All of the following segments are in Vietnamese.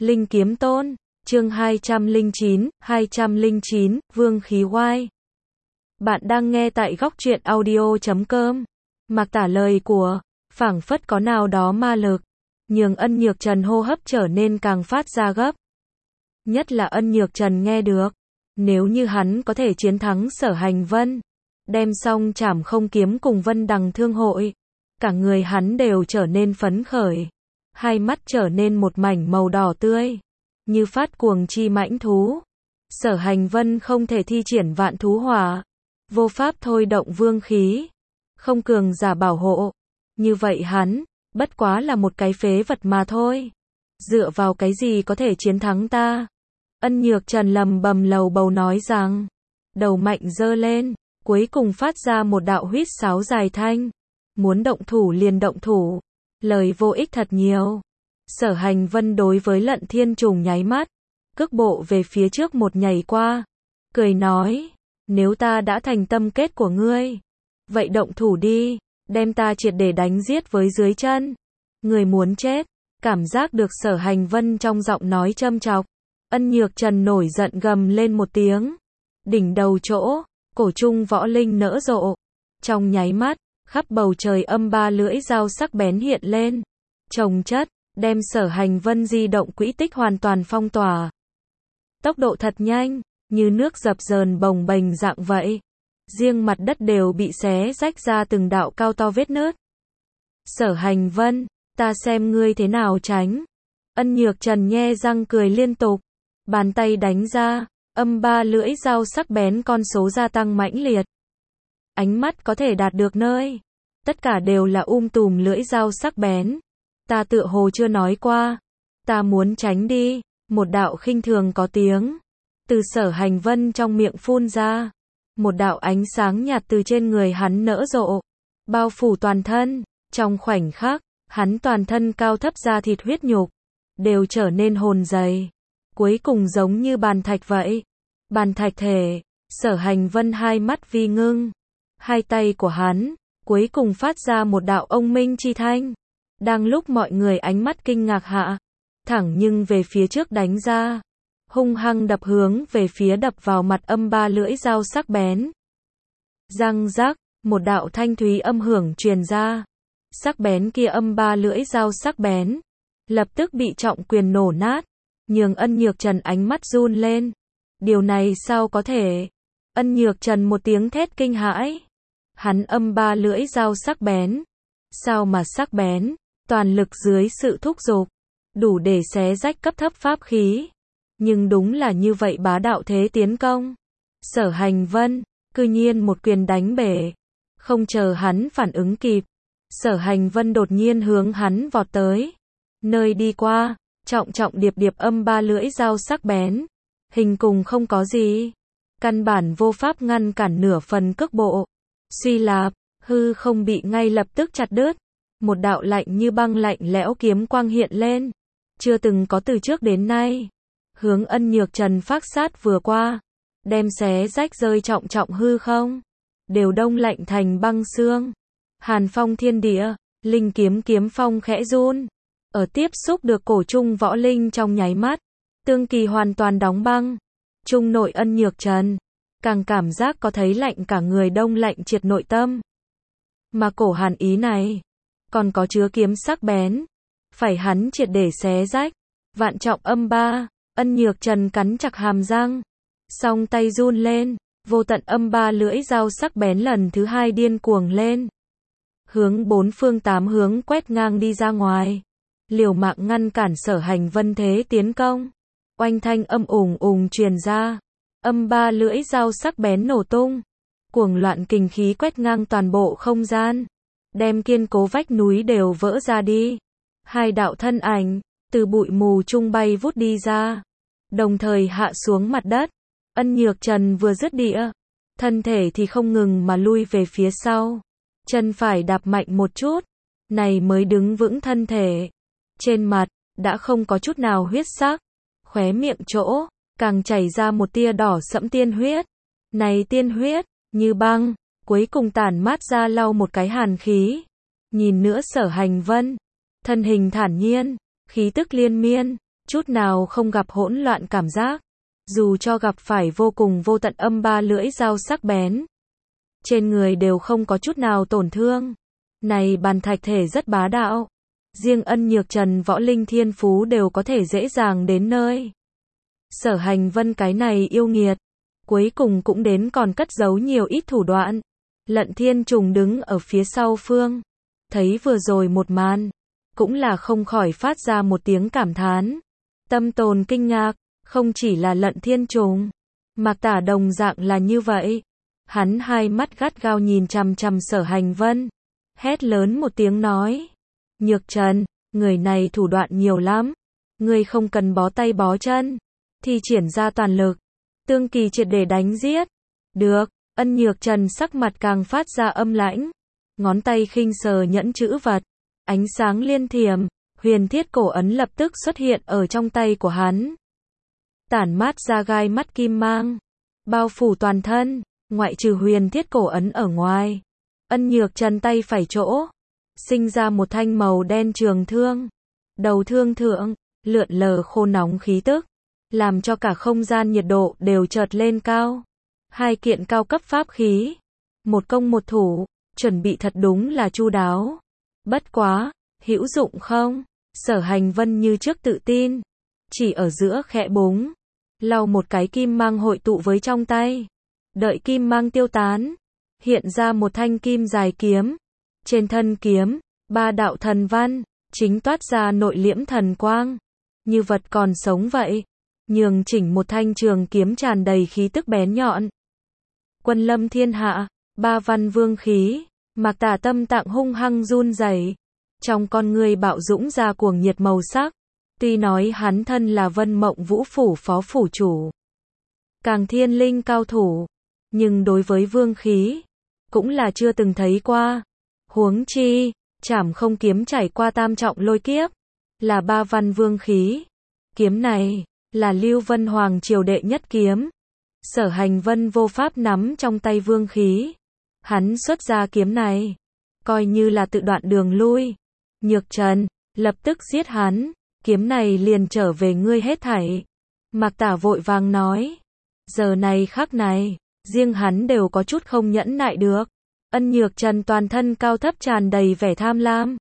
Linh Kiếm Tôn, chương 209, Vương Khí Oai. Bạn đang nghe tại góc truyện audio.com. Mặc tả lời của, phảng phất có nào đó ma lực, nhường Ân Nhược Trần hô hấp trở nên càng phát ra gấp. Nhất là Ân Nhược Trần nghe được, nếu như hắn có thể chiến thắng Sở Hành Vân, đem xong Trảm Không Kiếm cùng Vân Đằng Thương Hội, cả người hắn đều trở nên phấn khởi, hai mắt trở nên một mảnh màu đỏ tươi, như phát cuồng chi mãnh thú. Sở Hành Vân không thể thi triển vạn thú hỏa, vô pháp thôi động vương khí, không cường giả bảo hộ, như vậy hắn, bất quá là một cái phế vật mà thôi. Dựa vào cái gì có thể chiến thắng ta? Ân Nhược Trần lầm bầm lầu bầu nói rằng, đầu mạnh giơ lên, cuối cùng phát ra một đạo huýt sáo dài thanh. Muốn động thủ liền động thủ, lời vô ích thật nhiều. Sở Hành Vân đối với Lận Thiên Trùng nháy mắt, cước bộ về phía trước một nhảy qua, cười nói, nếu ta đã thành tâm kết của ngươi, vậy động thủ đi, đem ta triệt để đánh giết với dưới chân. Người muốn chết, cảm giác được Sở Hành Vân trong giọng nói châm chọc. Ân Nhược Trần nổi giận gầm lên một tiếng, đỉnh đầu chỗ, cổ trung võ linh nở rộ, trong nháy mắt, khắp bầu trời âm ba lưỡi dao sắc bén hiện lên, chồng chất, đem Sở Hành Vân di động quỹ tích hoàn toàn phong tỏa. Tốc độ thật nhanh, như nước dập dờn bồng bềnh dạng vậy. Riêng mặt đất đều bị xé rách ra từng đạo cao to vết nứt. Sở Hành Vân, ta xem ngươi thế nào tránh. Ân Nhược Trần nhe răng cười liên tục, bàn tay đánh ra, âm ba lưỡi dao sắc bén con số gia tăng mãnh liệt. Ánh mắt có thể đạt được nơi, tất cả đều là tùm lưỡi dao sắc bén. Ta tựa hồ chưa nói qua, ta muốn tránh đi. Một đạo khinh thường có tiếng từ Sở Hành Vân trong miệng phun ra, một đạo ánh sáng nhạt từ trên người hắn nở rộ, bao phủ toàn thân. Trong khoảnh khắc, hắn toàn thân cao thấp da thịt huyết nhục đều trở nên hồn dày, cuối cùng giống như bàn thạch vậy. Bàn thạch thể. Sở Hành Vân hai mắt vi ngưng, hai tay của hắn cuối cùng phát ra một đạo ông minh chi thanh. Đang lúc mọi người ánh mắt kinh ngạc hạ, thẳng nhưng về phía trước đánh ra, hung hăng đập hướng về phía đập vào mặt âm ba lưỡi dao sắc bén. Răng rắc, một đạo thanh thúy âm hưởng truyền ra, sắc bén kia âm ba lưỡi dao sắc bén, lập tức bị trọng quyền nổ nát, nhường Ân Nhược Trần ánh mắt run lên. Điều này sao có thể? Ân Nhược Trần một tiếng thét kinh hãi. Hắn âm ba lưỡi dao sắc bén. Sao mà sắc bén? Toàn lực dưới sự thúc giục, đủ để xé rách cấp thấp pháp khí. Nhưng đúng là như vậy bá đạo thế tiến công. Sở Hành Vân, cư nhiên một quyền đánh bể. Không chờ hắn phản ứng kịp, Sở Hành Vân đột nhiên hướng hắn vọt tới. Nơi đi qua, trọng điệp âm ba lưỡi dao sắc bén. Hình cùng không có gì, căn bản vô pháp ngăn cản nửa phần cước bộ. Suy lạp, hư không bị ngay lập tức chặt đứt. Một đạo lạnh như băng lạnh lẽo kiếm quang hiện lên, chưa từng có từ trước đến nay, hướng Ân Nhược Trần phác sát vừa qua, đem xé rách rơi trọng hư không, đều đông lạnh thành băng xương. Hàn phong thiên địa, linh kiếm kiếm phong khẽ run, ở tiếp xúc được cổ trung võ linh trong nháy mắt, tương kỳ hoàn toàn đóng băng. Trung nội Ân Nhược Trần càng cảm giác có thấy lạnh cả người, đông lạnh triệt nội tâm. Mà cổ hàn ý này còn có chứa kiếm sắc bén, phải hắn triệt để xé rách. Vạn trọng âm ba, Ân Nhược Trần cắn chặt hàm răng, song tay run lên, vô tận âm ba lưỡi dao sắc bén lần thứ hai điên cuồng lên, hướng bốn phương tám hướng quét ngang đi ra ngoài, liều mạng ngăn cản Sở Hành Vân thế tiến công. Oanh thanh âm ùng truyền ra, âm ba lưỡi dao sắc bén nổ tung, cuồng loạn kình khí quét ngang toàn bộ không gian, đem kiên cố vách núi đều vỡ ra đi. Hai đạo thân ảnh từ bụi mù trung bay vút đi ra, đồng thời hạ xuống mặt đất. Ân Nhược Trần vừa dứt địa, thân thể thì không ngừng mà lui về phía sau, chân phải đạp mạnh một chút, này mới đứng vững thân thể. Trên mặt đã không có chút nào huyết sắc, khóe miệng chỗ càng chảy ra một tia đỏ sẫm tiên huyết. Này tiên huyết như băng, cuối cùng tản mát ra lau một cái hàn khí. Nhìn nữa Sở Hành Vân, thân hình thản nhiên, khí tức liên miên, chút nào không gặp hỗn loạn cảm giác. Dù cho gặp phải vô cùng vô tận âm ba lưỡi dao sắc bén, trên người đều không có chút nào tổn thương. Này bàn thạch thể rất bá đạo. Riêng Ân Nhược Trần võ linh thiên phú đều có thể dễ dàng đến nơi. Sở Hành Vân cái này yêu nghiệt, cuối cùng cũng đến còn cất giấu nhiều ít thủ đoạn. Lận Thiên Trùng đứng ở phía sau phương, thấy vừa rồi một màn, cũng là không khỏi phát ra một tiếng cảm thán. Tâm tồn kinh ngạc, không chỉ là Lận Thiên Trùng, Mạc Tả đồng dạng là như vậy. Hắn hai mắt gắt gao nhìn chằm chằm Sở Hành Vân, hét lớn một tiếng nói: Nhược Trần, người này thủ đoạn nhiều lắm, ngươi không cần bó tay bó chân, thì triển ra toàn lực, tương kỳ triệt để đánh giết. Được. Ân Nhược Trần sắc mặt càng phát ra âm lãnh, ngón tay khinh sờ nhẫn chữ vật, ánh sáng liên thiểm, huyền thiết cổ ấn lập tức xuất hiện ở trong tay của hắn. Tản mát ra gai mắt kim mang, bao phủ toàn thân, ngoại trừ huyền thiết cổ ấn ở ngoài. Ân Nhược Trần tay phải chỗ, sinh ra một thanh màu đen trường thương. Đầu thương thượng, lượn lờ khô nóng khí tức, làm cho cả không gian nhiệt độ đều chợt lên cao. Hai kiện cao cấp pháp khí, một công một thủ, chuẩn bị thật đúng là chu đáo. Bất quá, hữu dụng không? Sở Hành Vân như trước tự tin, chỉ ở giữa khẽ búng, lau một cái kim mang hội tụ với trong tay. Đợi kim mang tiêu tán, hiện ra một thanh kim dài kiếm. Trên thân kiếm, ba đạo thần văn, chính toát ra nội liễm thần quang, như vật còn sống vậy, nhường chỉnh một thanh trường kiếm tràn đầy khí tức bén nhọn. Quân lâm thiên hạ, ba văn vương khí, Mạc Tả tâm tạng hung hăng run rẩy, trong con người bạo dũng ra cuồng nhiệt màu sắc. Tuy nói hắn thân là Vân Mộng Vũ phủ phó phủ chủ, càng thiên linh cao thủ, nhưng đối với vương khí, cũng là chưa từng thấy qua. Huống chi, Trảm Không kiếm trải qua tam trọng lôi kiếp, là ba văn vương khí. Kiếm này, là Lưu Vân Hoàng triều đệ nhất kiếm. Sở Hành Vân vô pháp nắm trong tay vương khí. Hắn xuất ra kiếm này, coi như là tự đoạn đường lui. Nhược Trần, lập tức giết hắn, kiếm này liền trở về ngươi hết thảy. Mạc Tả vội vàng nói. Giờ này khắc này, riêng hắn đều có chút không nhẫn nại được. Ân Nhược Trần toàn thân cao thấp tràn đầy vẻ tham lam.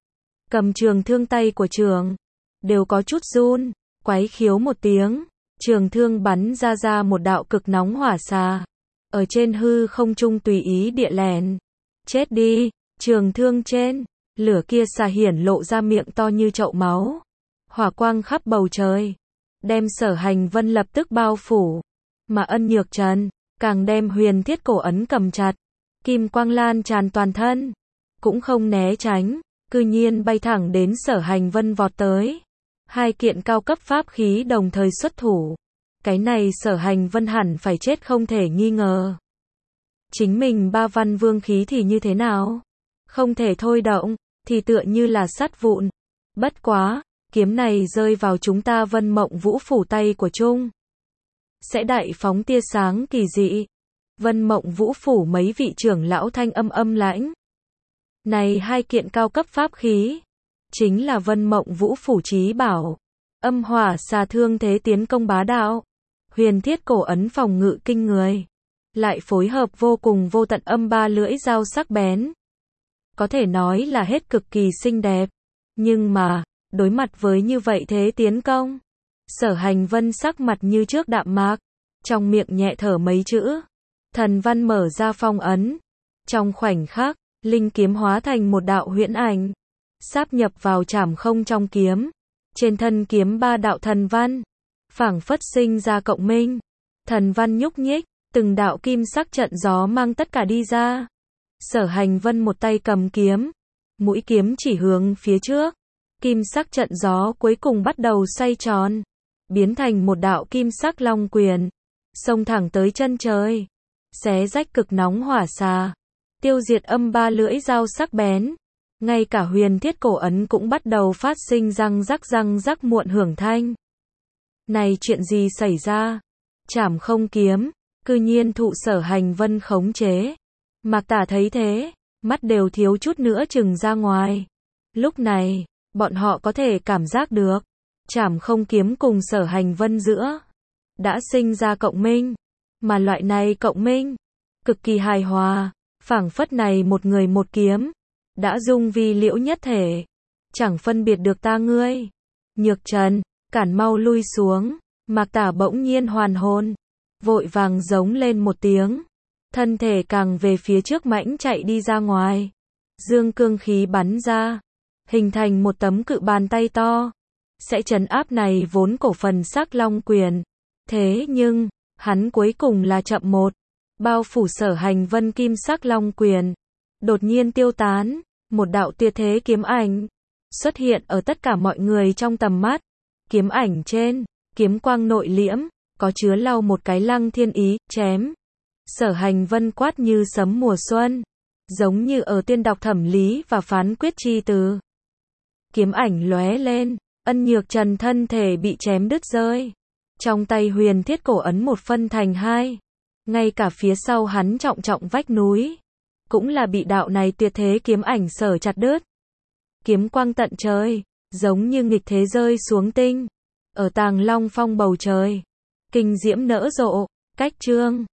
Cầm trường thương tay của trường, đều có chút run, quái khiếu một tiếng. Trường thương bắn ra một đạo cực nóng hỏa xà, ở trên hư không trung tùy ý địa lèn. Chết đi, trường thương trên, lửa kia xà hiển lộ ra miệng to như chậu máu. Hỏa quang khắp bầu trời, đem Sở Hành Vân lập tức bao phủ. Mà Ân Nhược Trần, càng đem huyền thiết cổ ấn cầm chặt. Kim quang lan tràn toàn thân, cũng không né tránh, cư nhiên bay thẳng đến Sở Hành Vân vọt tới. Hai kiện cao cấp pháp khí đồng thời xuất thủ. Cái này Sở Hành Vân hẳn phải chết không thể nghi ngờ. Chính mình ba văn vương khí thì như thế nào? Không thể thôi động, thì tựa như là sắt vụn. Bất quá, kiếm này rơi vào chúng ta Vân Mộng Vũ phủ tay của Trung, sẽ đại phóng tia sáng kỳ dị. Vân Mộng Vũ phủ mấy vị trưởng lão thanh âm lãnh. Này hai kiện cao cấp pháp khí, chính là Vân Mộng Vũ phủ chí bảo. Âm hỏa xà thương thế tiến công bá đạo, huyền thiết cổ ấn phòng ngự kinh người, lại phối hợp vô cùng vô tận âm ba lưỡi dao sắc bén. Có thể nói là hết cực kỳ xinh đẹp. Nhưng mà, đối mặt với như vậy thế tiến công, Sở Hành Vân sắc mặt như trước đạm mạc, trong miệng nhẹ thở mấy chữ. Thần văn mở ra phong ấn. Trong khoảnh khắc, linh kiếm hóa thành một đạo huyễn ảnh, sáp nhập vào Trảm Không trong kiếm. Trên thân kiếm ba đạo thần văn, phảng phất sinh ra cộng minh. Thần văn nhúc nhích, từng đạo kim sắc trận gió mang tất cả đi ra. Sở Hành Vân một tay cầm kiếm, mũi kiếm chỉ hướng phía trước. Kim sắc trận gió cuối cùng bắt đầu xoay tròn, biến thành một đạo kim sắc long quyền, xông thẳng tới chân trời, xé rách cực nóng hỏa xà, tiêu diệt âm ba lưỡi dao sắc bén. Ngay cả huyền thiết cổ ấn cũng bắt đầu phát sinh răng rắc muộn hưởng thanh. Này chuyện gì xảy ra? Trảm Không kiếm, cư nhiên thụ Sở Hành Vân khống chế. Mạc Tả thấy thế, mắt đều thiếu chút nữa trừng ra ngoài. Lúc này, bọn họ có thể cảm giác được, Trảm Không kiếm cùng Sở Hành Vân giữa đã sinh ra cộng minh, mà loại này cộng minh cực kỳ hài hòa, phảng phất này một người một kiếm đã dung vi liễu nhất thể, chẳng phân biệt được ta ngươi. Nhược Trần, cản mau lui xuống. Mạc Tả bỗng nhiên hoàn hồn, vội vàng giống lên một tiếng, thân thể càng về phía trước mãnh chạy đi ra ngoài. Dương cương khí bắn ra, hình thành một tấm cự bàn tay to, sẽ trấn áp này vốn cổ phần Sắc Long quyền. Thế nhưng, hắn cuối cùng là chậm một, bao phủ Sở Hành Vân kim Sắc Long quyền, đột nhiên tiêu tán, một đạo tuyệt thế kiếm ảnh xuất hiện ở tất cả mọi người trong tầm mắt. Kiếm ảnh trên, kiếm quang nội liễm, có chứa lau một cái lăng thiên ý, chém. Sở Hành Vân quát như sấm mùa xuân, giống như ở tiên đọc thẩm lý và phán quyết chi từ. Kiếm ảnh lóe lên, Ân Nhược Trần thân thể bị chém đứt rơi. Trong tay huyền thiết cổ ấn một phân thành hai. Ngay cả phía sau hắn trọng trọng vách núi, cũng là bị đạo này tuyệt thế kiếm ảnh sở chặt đứt. Kiếm quang tận trời, giống như nghịch thế rơi xuống tinh. Ở Tàng Long Phong bầu trời, kinh diễm nở rộ, cách chương.